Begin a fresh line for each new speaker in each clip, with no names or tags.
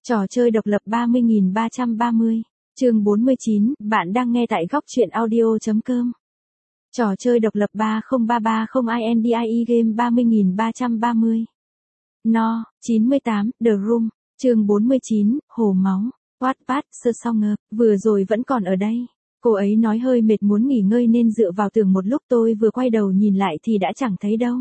Trò chơi độc lập 30.330, chương 49, bạn đang nghe tại góc truyện audio.com. Trò chơi độc lập 30330 game 30.330. No, 98, The Room, chương 49, Hồ Máu, Wattpad, sơ song ngợp, vừa rồi vẫn còn ở đây. Cô ấy nói hơi mệt muốn nghỉ ngơi nên dựa vào tường một lúc, tôi vừa quay đầu nhìn lại thì đã chẳng thấy đâu.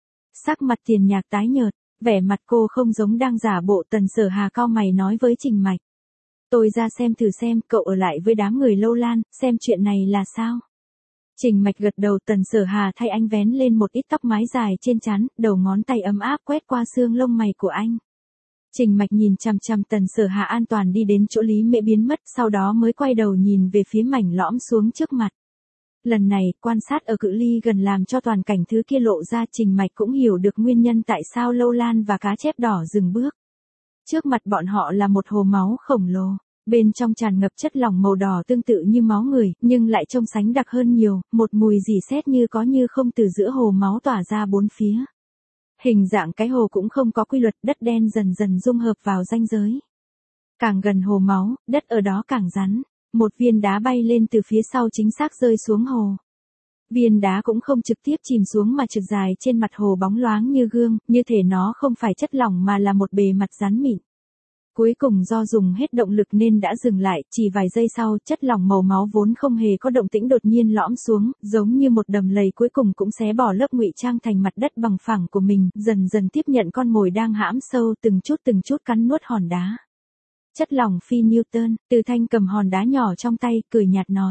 Sắc mặt Tiền Nhạc tái nhợt, vẻ mặt cô không giống đang giả bộ. Tần Sở Hà cau mày nói với Trình Mạch. Tôi ra xem thử xem, cậu ở lại với đám người Lâu Lan, xem chuyện này là sao. Trình Mạch gật đầu. Tần Sở Hà thay anh vén lên một ít tóc mái dài trên trán, đầu ngón tay ấm áp quét qua xương lông mày của anh. Trình Mạch nhìn chằm chằm Tần Sở Hà an toàn đi đến chỗ Lý Mễ biến mất, sau đó mới quay đầu nhìn về phía mảnh lõm xuống trước mặt. Lần này, quan sát ở cự ly gần làm cho toàn cảnh thứ kia lộ ra. Trình Mạch cũng hiểu được nguyên nhân tại sao Lâu Lan và cá chép đỏ dừng bước. Trước mặt bọn họ là một hồ máu khổng lồ, bên trong tràn ngập chất lỏng màu đỏ tương tự như máu người, nhưng lại trông sánh đặc hơn nhiều, một mùi rỉ sét như có như không từ giữa hồ máu tỏa ra bốn phía. Hình dạng cái hồ cũng không có quy luật, đất đen dần dần dung hợp vào ranh giới. Càng gần hồ máu, đất ở đó càng rắn. Một viên đá bay lên từ phía sau chính xác rơi xuống hồ. Viên đá cũng không trực tiếp chìm xuống mà trượt dài trên mặt hồ bóng loáng như gương, như thể nó không phải chất lỏng mà là một bề mặt rắn mịn. Cuối cùng do dùng hết động lực nên đã dừng lại, chỉ vài giây sau, chất lỏng màu máu vốn không hề có động tĩnh đột nhiên lõm xuống, giống như một đầm lầy cuối cùng cũng xé bỏ lớp ngụy trang thành mặt đất bằng phẳng của mình, dần dần tiếp nhận con mồi đang hãm sâu, từng chút cắn nuốt hòn đá. Chất lỏng phi Newton. Từ Thanh cầm hòn đá nhỏ trong tay, cười nhạt nói.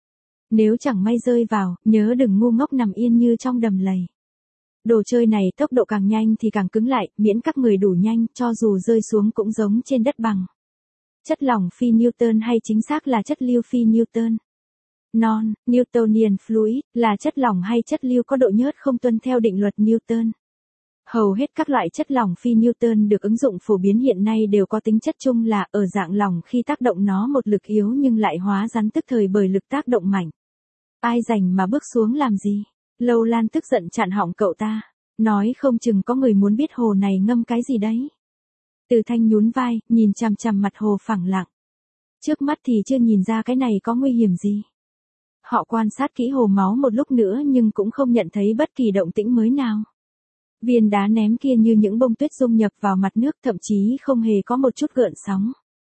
Nếu chẳng may rơi vào, nhớ đừng ngu ngốc nằm yên như trong đầm lầy. Đồ chơi này tốc độ càng nhanh thì càng cứng lại, miễn các người đủ nhanh, cho dù rơi xuống cũng giống trên đất bằng. Chất lỏng phi Newton hay chính xác là chất lưu phi Newton. Non-Newtonian fluid, là chất lỏng hay chất lưu có độ nhớt không tuân theo định luật Newton. Hầu hết các loại chất lỏng phi Newton được ứng dụng phổ biến hiện nay đều có tính chất chung là ở dạng lỏng khi tác động nó một lực yếu nhưng lại hóa rắn tức thời bởi lực tác động mạnh. Ai rảnh mà bước xuống làm gì? Lâu Lan tức giận chặn họng cậu ta. Nói không chừng có người muốn biết hồ này ngâm cái gì đấy. Từ Thanh nhún vai, nhìn chằm chằm mặt hồ phẳng lặng. Trước mắt thì chưa nhìn ra cái này có nguy hiểm gì. Họ quan sát kỹ hồ máu một lúc nữa nhưng cũng không nhận thấy bất kỳ động tĩnh mới nào. Viên đá ném kia như những bông tuyết dung nhập vào mặt nước, thậm chí không hề có một chút gợn sóng.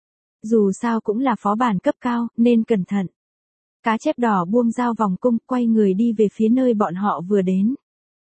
Dù sao cũng là phó bản cấp cao, nên cẩn thận. Cá chép đỏ buông dao vòng cung, quay người đi về phía nơi bọn họ vừa đến.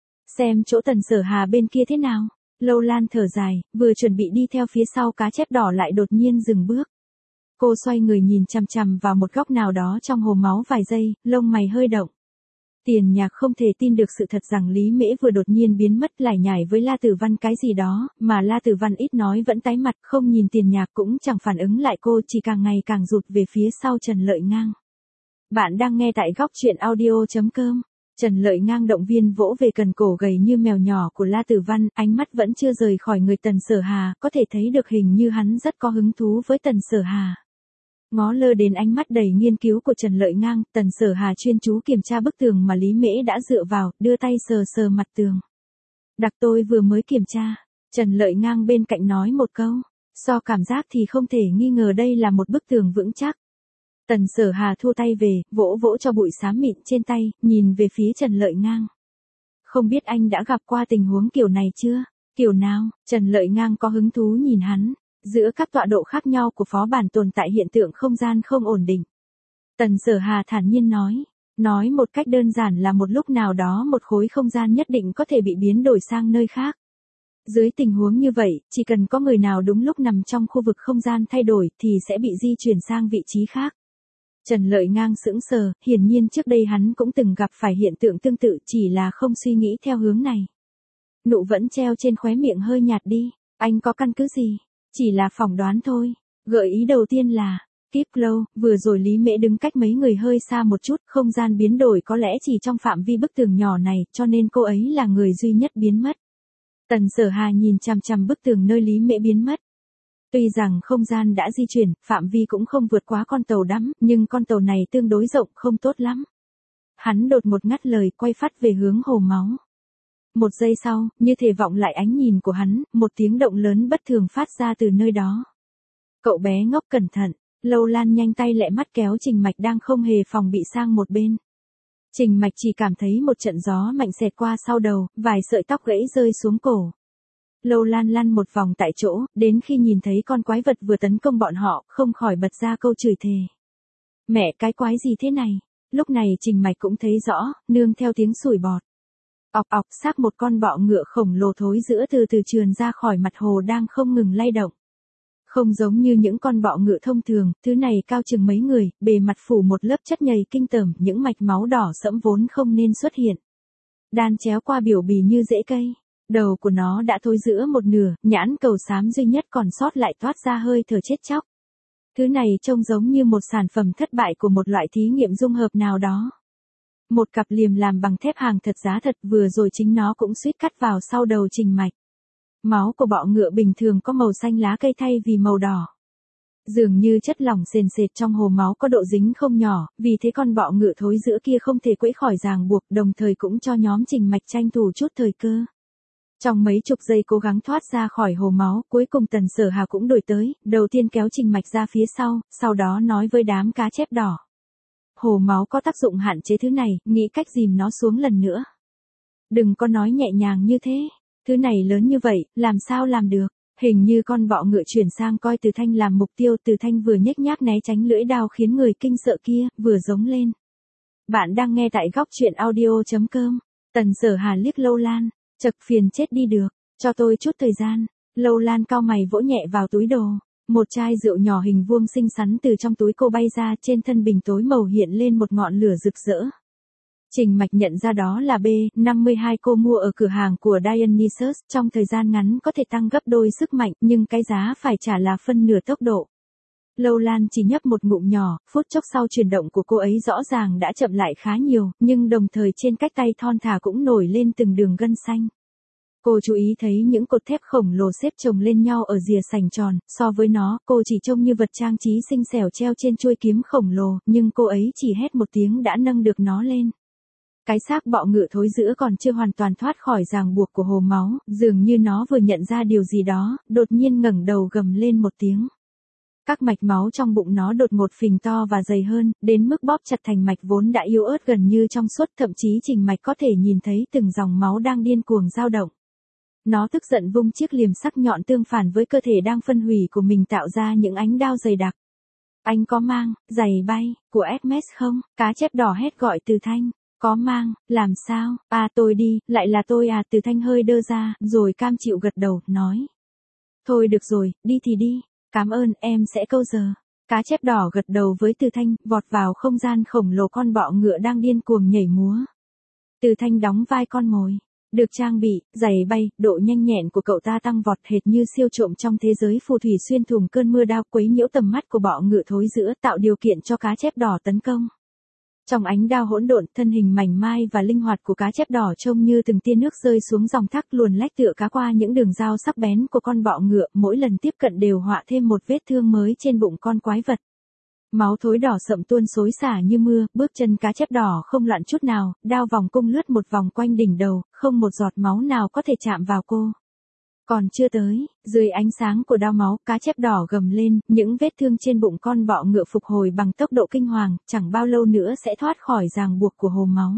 Xem chỗ Tần Sở Hà bên kia thế nào. Lâu Lan thở dài, vừa chuẩn bị đi theo phía sau, cá chép đỏ lại đột nhiên dừng bước. Cô xoay người nhìn chằm chằm vào một góc nào đó trong hồ máu vài giây, lông mày hơi động. Tiền Nhạc không thể tin được sự thật rằng Lý Mễ vừa đột nhiên biến mất, lải nhải với La Tử Văn cái gì đó, mà La Tử Văn ít nói vẫn tái mặt, không nhìn Tiền Nhạc cũng chẳng phản ứng lại cô, chỉ càng ngày càng rụt về phía sau Trần Lợi Ngang. Bạn đang nghe tại góc truyện audio.com. Trần Lợi Ngang động viên vỗ về cần cổ gầy như mèo nhỏ của La Tử Văn, ánh mắt vẫn chưa rời khỏi người Tần Sở Hà, có thể thấy được hình như hắn rất có hứng thú với Tần Sở Hà. Ngó lơ đến ánh mắt đầy nghiên cứu của Trần Lợi Ngang, Tần Sở Hà chuyên chú kiểm tra bức tường mà Lý Mễ đã dựa vào, đưa tay sờ sờ mặt tường. Đặc tôi vừa mới kiểm tra. Trần Lợi Ngang bên cạnh nói một câu. So cảm giác thì không thể nghi ngờ đây là một bức tường vững chắc. Tần Sở Hà thua tay về, vỗ vỗ cho bụi xám mịn trên tay, nhìn về phía Trần Lợi Ngang. Không biết anh đã gặp qua tình huống kiểu này chưa? Kiểu nào? Trần Lợi Ngang có hứng thú nhìn hắn. Giữa các tọa độ khác nhau của phó bản tồn tại hiện tượng không gian không ổn định. Tần Sở Hà thản nhiên nói một cách đơn giản là một lúc nào đó một khối không gian nhất định có thể bị biến đổi sang nơi khác. Dưới tình huống như vậy, chỉ cần có người nào đúng lúc nằm trong khu vực không gian thay đổi thì sẽ bị di chuyển sang vị trí khác. Trần Lợi Ngang sững sờ, hiển nhiên trước đây hắn cũng từng gặp phải hiện tượng tương tự, chỉ là không suy nghĩ theo hướng này. Nụ vẫn treo trên khóe miệng hơi nhạt đi. Anh có căn cứ gì? Chỉ là phỏng đoán thôi. Gợi ý đầu tiên là, Keep Low, vừa rồi Lý Mễ đứng cách mấy người hơi xa một chút, không gian biến đổi có lẽ chỉ trong phạm vi bức tường nhỏ này, cho nên cô ấy là người duy nhất biến mất. Tần Sở Hà nhìn chằm chằm bức tường nơi Lý Mễ biến mất. Tuy rằng không gian đã di chuyển, phạm vi cũng không vượt quá con tàu đắm, nhưng con tàu này tương đối rộng, không tốt lắm. Hắn đột một ngắt lời, quay phát về hướng hồ máu. Một giây sau, như thể vọng lại ánh nhìn của hắn, một tiếng động lớn bất thường phát ra từ nơi đó. Cậu bé ngốc cẩn thận, Lâu Lan nhanh tay lẹ mắt kéo Trình Mạch đang không hề phòng bị sang một bên. Trình Mạch chỉ cảm thấy một trận gió mạnh xẹt qua sau đầu, vài sợi tóc gãy rơi xuống cổ. Lâu Lan lăn một vòng tại chỗ, đến khi nhìn thấy con quái vật vừa tấn công bọn họ, không khỏi bật ra câu chửi thề. Mẹ cái quái gì thế này? Lúc này Trình Mạch cũng thấy rõ, nương theo tiếng sủi bọt. Ọc ọc, xác một con bọ ngựa khổng lồ thối rữa từ từ trườn ra khỏi mặt hồ đang không ngừng lay động. Không giống như những con bọ ngựa thông thường, thứ này cao chừng mấy người, bề mặt phủ một lớp chất nhầy kinh tởm, những mạch máu đỏ sẫm vốn không nên xuất hiện. Đan chéo qua biểu bì như rễ cây. Đầu của nó đã thối rữa một nửa, nhãn cầu xám duy nhất còn sót lại toát ra hơi thở chết chóc. Thứ này trông giống như một sản phẩm thất bại của một loại thí nghiệm dung hợp nào đó. Một cặp liềm làm bằng thép hàng thật giá thật, vừa rồi chính nó cũng suýt cắt vào sau đầu Trình Mạch. Máu của bọ ngựa bình thường có màu xanh lá cây thay vì màu đỏ. Dường như chất lỏng sền sệt trong hồ máu có độ dính không nhỏ, vì thế con bọ ngựa thối rữa kia không thể quẫy khỏi ràng buộc, đồng thời cũng cho nhóm Trình Mạch tranh thủ chút thời cơ. Trong mấy chục giây cố gắng thoát ra khỏi hồ máu, cuối cùng Tần Sở Hà cũng đuổi tới, đầu tiên kéo Trình Mạch ra phía sau đó nói với đám cá chép đỏ. Hồ máu có tác dụng hạn chế thứ này, nghĩ cách dìm nó xuống lần nữa. Đừng có nói nhẹ nhàng như thế, thứ này lớn như vậy, làm sao làm được? Hình như con bọ ngựa chuyển sang coi Từ Thanh làm mục tiêu, Từ Thanh vừa nhếch nhác né tránh lưỡi đao khiến người kinh sợ kia, vừa giống lên. Bạn đang nghe tại góc truyện audio.com. Tần Sở Hà liếc Lâu Lan, chậc phiền chết đi được, cho tôi chút thời gian. Lâu Lan cau mày vỗ nhẹ vào túi đồ. Một chai rượu nhỏ hình vuông xinh xắn từ trong túi cô bay ra, trên thân bình tối màu hiện lên một ngọn lửa rực rỡ. Trình Mạch nhận ra đó là B52 cô mua ở cửa hàng của Dionysus, trong thời gian ngắn có thể tăng gấp đôi sức mạnh, nhưng cái giá phải trả là phân nửa tốc độ. Lâu Lan chỉ nhấp một ngụm nhỏ, phút chốc sau chuyển động của cô ấy rõ ràng đã chậm lại khá nhiều, nhưng đồng thời trên cách tay thon thả cũng nổi lên từng đường gân xanh. Cô chú ý thấy những cột thép khổng lồ xếp chồng lên nhau ở rìa sành tròn, so với nó, cô chỉ trông như vật trang trí xinh xẻo treo trên chuôi kiếm khổng lồ, nhưng cô ấy chỉ hét một tiếng đã nâng được nó lên. Cái xác bọ ngựa thối rữa còn chưa hoàn toàn thoát khỏi ràng buộc của hồ máu, dường như nó vừa nhận ra điều gì đó, đột nhiên ngẩng đầu gầm lên một tiếng. Các mạch máu trong bụng nó đột ngột phình to và dày hơn, đến mức bóp chặt thành mạch vốn đã yếu ớt gần như trong suốt, thậm chí Trình Mạch có thể nhìn thấy từng dòng máu đang điên cuồng dao động. Nó tức giận vung chiếc liềm sắc nhọn tương phản với cơ thể đang phân hủy của mình tạo ra những ánh đao dày đặc. Anh có mang, giày bay, của Hermes không? Cá chép đỏ hét gọi Từ Thanh. Có mang, làm sao? À tôi đi, lại là tôi à? Từ Thanh hơi đơ ra, rồi cam chịu gật đầu, nói. Thôi được rồi, đi thì đi. Cảm ơn, em sẽ câu giờ. Cá chép đỏ gật đầu với Từ Thanh, vọt vào không gian khổng lồ con bọ ngựa đang điên cuồng nhảy múa. Từ Thanh đóng vai con mồi. Được trang bị, giày bay, độ nhanh nhẹn của cậu ta tăng vọt hệt như siêu trộm trong thế giới phù thủy xuyên thủng cơn mưa đao quấy nhiễu tầm mắt của bọ ngựa thối rữa, tạo điều kiện cho cá chép đỏ tấn công. Trong ánh đao hỗn độn, thân hình mảnh mai và linh hoạt của cá chép đỏ trông như từng tia nước rơi xuống dòng thác luồn lách tựa cá qua những đường dao sắc bén của con bọ ngựa, mỗi lần tiếp cận đều họa thêm một vết thương mới trên bụng con quái vật. Máu thối đỏ sậm tuôn xối xả như mưa, bước chân cá chép đỏ không loạn chút nào, đao vòng cung lướt một vòng quanh đỉnh đầu, không một giọt máu nào có thể chạm vào cô. Còn chưa tới, dưới ánh sáng của đao máu, cá chép đỏ gầm lên, những vết thương trên bụng con bọ ngựa phục hồi bằng tốc độ kinh hoàng, chẳng bao lâu nữa sẽ thoát khỏi ràng buộc của hồ máu.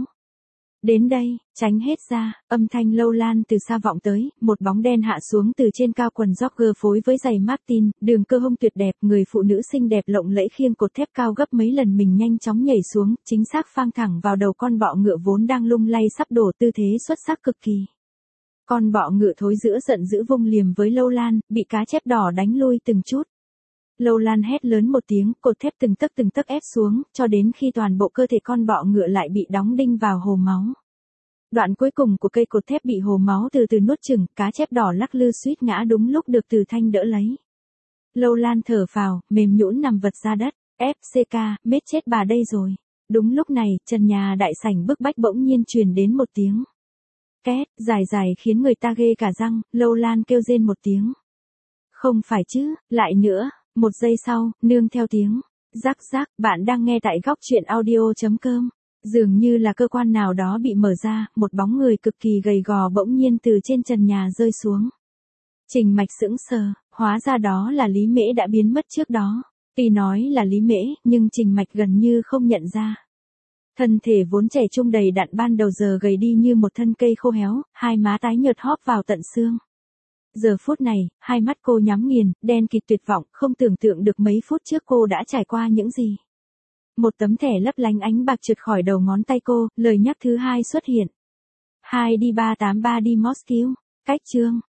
Đến đây, tránh hết ra, âm thanh Lâu Lan từ xa vọng tới, một bóng đen hạ xuống từ trên cao, quần jogger phối với giày Martin, đường cơ hông tuyệt đẹp, người phụ nữ xinh đẹp lộng lẫy khiêng cột thép cao gấp mấy lần mình nhanh chóng nhảy xuống, chính xác phang thẳng vào đầu con bọ ngựa vốn đang lung lay sắp đổ, tư thế xuất sắc cực kỳ. Con bọ ngựa thối rữa giận dữ vung liềm với Lâu Lan, bị cá chép đỏ đánh lui từng chút. Lâu Lan hét lớn một tiếng, cột thép từng tấc ép xuống, cho đến khi toàn bộ cơ thể con bọ ngựa lại bị đóng đinh vào hồ máu. Đoạn cuối cùng của cây cột thép bị hồ máu từ từ nuốt chửng, cá chép đỏ lắc lư suýt ngã đúng lúc được Từ Thanh đỡ lấy. Lâu Lan thở phào, mềm nhũn nằm vật ra đất, FCK, mết chết bà đây rồi. Đúng lúc này, trần nhà đại sảnh bức bách bỗng nhiên truyền đến một tiếng két, dài khiến người ta ghê cả răng, Lâu Lan kêu rên một tiếng. Không phải chứ, lại nữa, một giây sau, nương theo tiếng rắc rắc, bạn đang nghe tại góc truyện audio.com. Dường như là cơ quan nào đó bị mở ra, một bóng người cực kỳ gầy gò bỗng nhiên từ trên trần nhà rơi xuống. Trình Mạch sững sờ, Hóa ra đó là Lý Mễ đã biến mất trước đó. Tuy nói là Lý Mễ, nhưng Trình Mạch gần như không nhận ra. Thân thể vốn trẻ trung đầy đặn ban đầu giờ gầy đi như một thân cây khô héo, hai má tái nhợt hóp vào tận xương. Giờ phút này, hai mắt cô nhắm nghiền, đen kịt tuyệt vọng, không tưởng tượng được mấy phút trước cô đã trải qua những gì. Một tấm thẻ lấp lánh ánh bạc trượt khỏi đầu ngón tay cô, lời nhắc thứ hai xuất hiện. 2 đi 383 đi Moscow. Cách chương